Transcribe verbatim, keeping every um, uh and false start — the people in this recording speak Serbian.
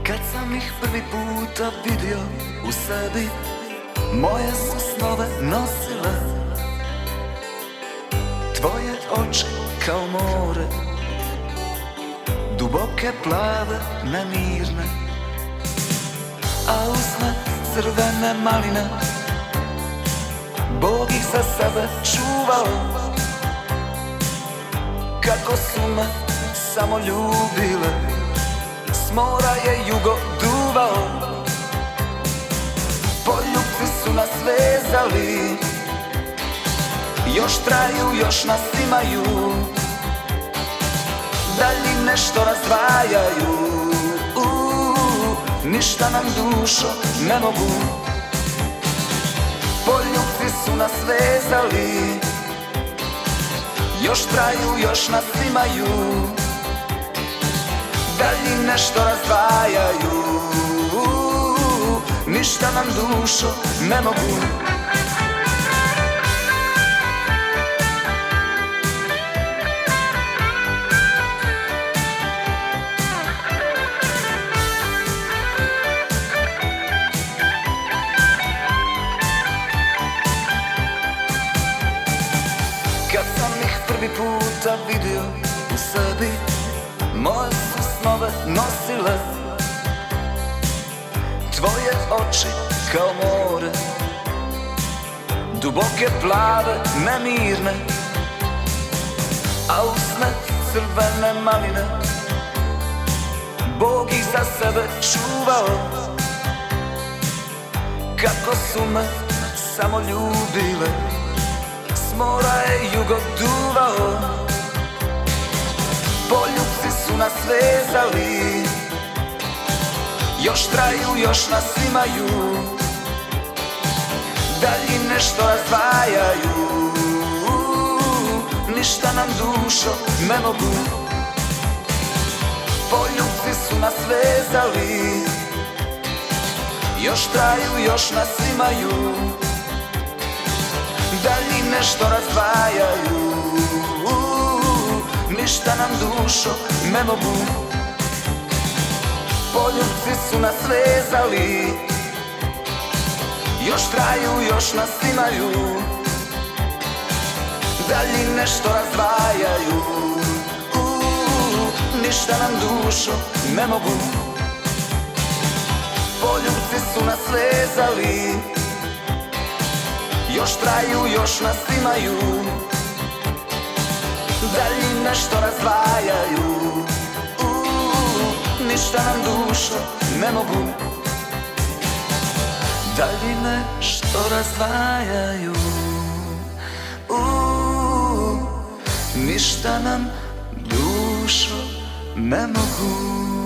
Kad sam ih prvi puta vidio u sebi, moje su snove nosile tvoje oči kao more, duboke, plave, nemirne, a usne crvene maline. Bog ih za sebe čuvao, kako su me samo ljubile. S mora je jugo duvao, poljupci su nas vezali, još traju, još nas imaju, daljine što razdvajaju. Uuu, ništa nam dušo ne mogu, poljupci su nas vezali, još traju, još nas imaju, daljine što razdvajaju. Ništa nam dušo ne mogu. Kad sam ih prvi puta vidio u sebi, moje su snove nosile tvoje oči kao more, duboke, plave, nemirne, a usne crvene maline. Bog ih za sebe čuvao, kako su me samo ljubile. S mora je jugo duvao, poljupci su nas vezali, još traju, još nas imaju, daljine što razdvajaju. Ništa nam dušo ne mogu, poljupci su nas vezali, još traju, još nas imaju, daljine što razdvajaju. Ništa nam dušo ne mogu, poljupci su nas vezali, još traju, još nas imaju, daljine što razdvajaju. Ništa nam dušo ne mogu, poljupci su nas vezali, još traju, još nas imaju, daljine što razdvajaju. Ništa nam dušo ne mogu, daljine što razdvajaju. Uuu, ništa nam dušo ne mogu.